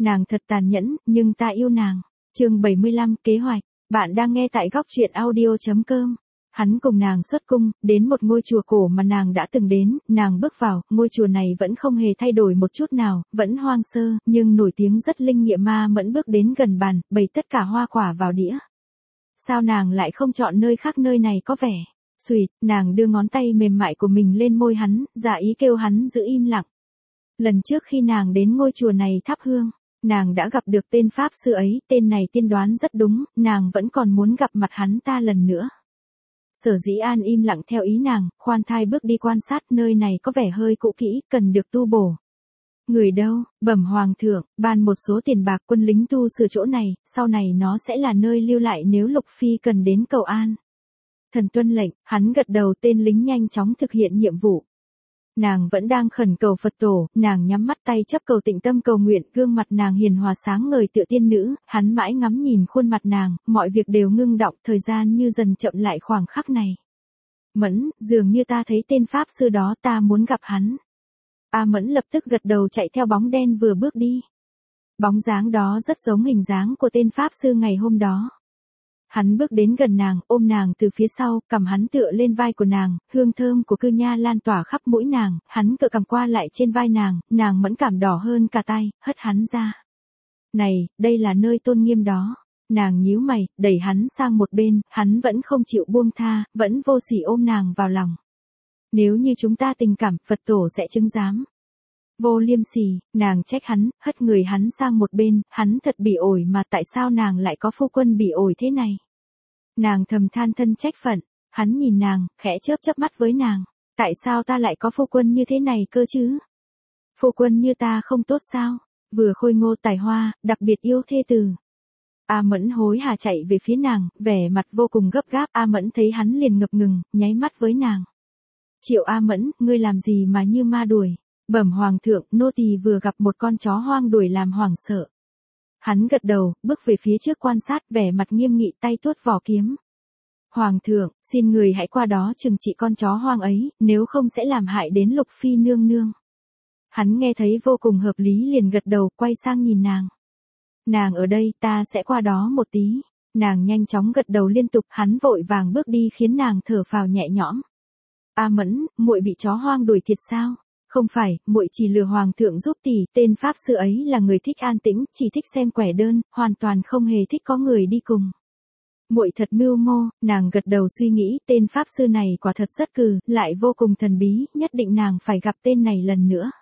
Nàng thật tàn nhẫn, nhưng ta yêu nàng. Chương 75, kế hoạch. Bạn đang nghe tại góc truyện audio.com. Hắn cùng nàng xuất cung, đến một ngôi chùa cổ mà nàng đã từng đến, nàng bước vào, ngôi chùa này vẫn không hề thay đổi một chút nào, vẫn hoang sơ, nhưng nổi tiếng rất linh nghiệm. Ma Mẫn bước đến gần bàn, bày tất cả hoa quả vào đĩa. Sao nàng lại không chọn nơi khác, nơi này có vẻ sweet, nàng đưa ngón tay mềm mại của mình lên môi hắn, giả ý kêu hắn giữ im lặng. Lần trước khi nàng đến ngôi chùa này thắp hương, nàng đã gặp được tên pháp sư ấy, tên này tiên đoán rất đúng, nàng vẫn còn muốn gặp mặt hắn ta lần nữa. Sở Dĩ An im lặng theo ý nàng, khoan thai bước đi quan sát, nơi này có vẻ hơi cũ kỹ, cần được tu bổ. Người đâu, bẩm hoàng thượng, ban một số tiền bạc, quân lính tu sửa chỗ này, sau này nó sẽ là nơi lưu lại nếu Lục Phi cần đến cầu an. Thần tuân lệnh, hắn gật đầu, tên lính nhanh chóng thực hiện nhiệm vụ. Nàng vẫn đang khẩn cầu Phật tổ, nàng nhắm mắt tay chấp cầu tịnh tâm cầu nguyện, gương mặt nàng hiền hòa sáng ngời tựa tiên nữ, hắn mãi ngắm nhìn khuôn mặt nàng, mọi việc đều ngưng động, thời gian như dần chậm lại khoảng khắc này. Mẫn, dường như ta thấy tên pháp sư đó, ta muốn gặp hắn. A Mẫn lập tức gật đầu, chạy theo bóng đen vừa bước đi. Bóng dáng đó rất giống hình dáng của tên pháp sư ngày hôm đó. Hắn bước đến gần nàng, ôm nàng từ phía sau, cầm hắn tựa lên vai của nàng, hương thơm của cư nha lan tỏa khắp mũi nàng, hắn cựa cầm qua lại trên vai nàng mẫn cảm đỏ hơn cả tay, hất hắn ra. Này, đây là nơi tôn nghiêm đó. Nàng nhíu mày, đẩy hắn sang một bên, hắn vẫn không chịu buông tha, vẫn vô sỉ ôm nàng vào lòng. Nếu như chúng ta tình cảm, Phật tổ sẽ chứng giám. Vô liêm sỉ, nàng trách hắn, hất người hắn sang một bên, hắn thật bỉ ổi mà tại sao nàng lại có phu quân bỉ ổi thế này. Nàng thầm than thân trách phận, hắn nhìn nàng, khẽ chớp mắt với nàng, tại sao ta lại có phu quân như thế này cơ chứ? Phu quân như ta không tốt sao? Vừa khôi ngô tài hoa, đặc biệt yêu thê tử. A Mẫn hối hả chạy về phía nàng, vẻ mặt vô cùng gấp gáp. A Mẫn thấy hắn liền ngập ngừng, nháy mắt với nàng. Triệu A Mẫn, ngươi làm gì mà như ma đuổi? Bẩm hoàng thượng, nô tỳ vừa gặp một con chó hoang đuổi làm hoảng sợ. Hắn gật đầu, bước về phía trước quan sát, vẻ mặt nghiêm nghị, tay tuốt vỏ kiếm. Hoàng thượng, xin người hãy qua đó trừng trị con chó hoang ấy, nếu không sẽ làm hại đến Lục Phi nương nương. Hắn nghe thấy vô cùng hợp lý liền gật đầu, quay sang nhìn nàng. Nàng ở đây, ta sẽ qua đó một tí. Nàng nhanh chóng gật đầu liên tục, hắn vội vàng bước đi khiến nàng thở phào nhẹ nhõm. A Mẫn, muội bị chó hoang đuổi thiệt sao? Không phải, muội chỉ lừa hoàng thượng giúp tỷ, tên pháp sư ấy là người thích an tĩnh, chỉ thích xem quẻ đơn, hoàn toàn không hề thích có người đi cùng. Muội thật mưu mô, nàng gật đầu suy nghĩ, tên pháp sư này quả thật rất cừ, lại vô cùng thần bí, nhất định nàng phải gặp tên này lần nữa.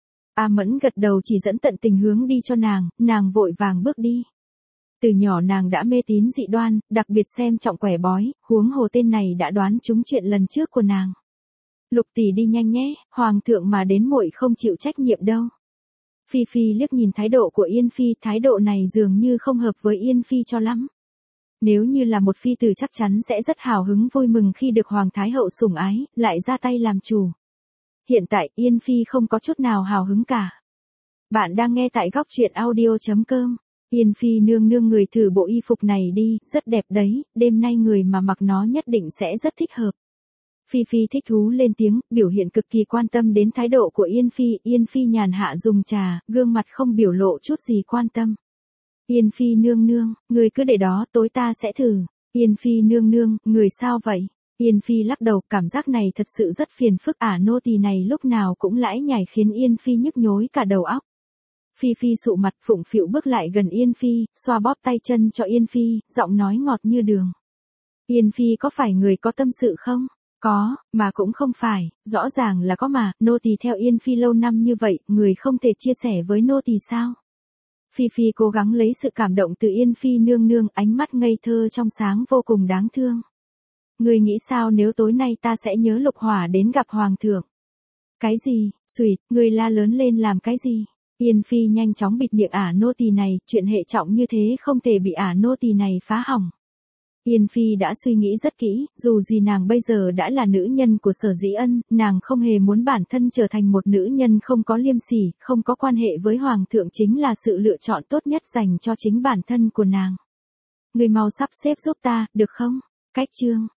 A Mẫn gật đầu chỉ dẫn tận tình hướng đi cho nàng vội vàng bước đi. Từ nhỏ nàng đã mê tín dị đoan, đặc biệt xem trọng quẻ bói, huống hồ tên này đã đoán trúng chuyện lần trước của nàng. Lục tỷ đi nhanh nhé, hoàng thượng mà đến muội không chịu trách nhiệm đâu. Phi Phi liếc nhìn thái độ của Yên Phi, thái độ này dường như không hợp với Yên Phi cho lắm. Nếu như là một phi tử chắc chắn sẽ rất hào hứng vui mừng khi được hoàng thái hậu sủng ái, lại ra tay làm chủ. Hiện tại Yên Phi không có chút nào hào hứng cả. Bạn đang nghe tại góc truyện audio.com. Yên Phi nương nương, người thử bộ y phục này đi, rất đẹp đấy, đêm nay người mà mặc nó nhất định sẽ rất thích hợp. Phi Phi thích thú lên tiếng, biểu hiện cực kỳ quan tâm đến thái độ của Yên Phi. Yên Phi nhàn hạ dùng trà, gương mặt không biểu lộ chút gì quan tâm. Yên Phi nương nương, người cứ để đó, tối ta sẽ thử. Yên Phi nương nương, người sao vậy? Yên Phi lắc đầu, cảm giác này thật sự rất phiền phức, nô tỳ này lúc nào cũng lãi nhải khiến Yên Phi nhức nhối cả đầu óc. Phi Phi sụ mặt phụng phịu bước lại gần Yên Phi, xoa bóp tay chân cho Yên Phi, giọng nói ngọt như đường. Yên Phi có phải người có tâm sự không? Có, mà cũng không phải, rõ ràng là có mà, nô tỳ theo Yên Phi lâu năm như vậy, người không thể chia sẻ với nô tỳ sao? Phi Phi cố gắng lấy sự cảm động từ Yên Phi nương nương, ánh mắt ngây thơ trong sáng vô cùng đáng thương. Người nghĩ sao nếu tối nay ta sẽ nhớ Lục Hỏa đến gặp hoàng thượng? Cái gì? Sweet, người la lớn lên làm cái gì? Yên Phi nhanh chóng bịt miệng, nô tỳ này, chuyện hệ trọng như thế không thể bị nô tỳ này phá hỏng. Yên Phi đã suy nghĩ rất kỹ, dù gì nàng bây giờ đã là nữ nhân của Sở Dĩ Ân, nàng không hề muốn bản thân trở thành một nữ nhân không có liêm sỉ, không có quan hệ với hoàng thượng chính là sự lựa chọn tốt nhất dành cho chính bản thân của nàng. Người mau sắp xếp giúp ta, được không? Cách chương.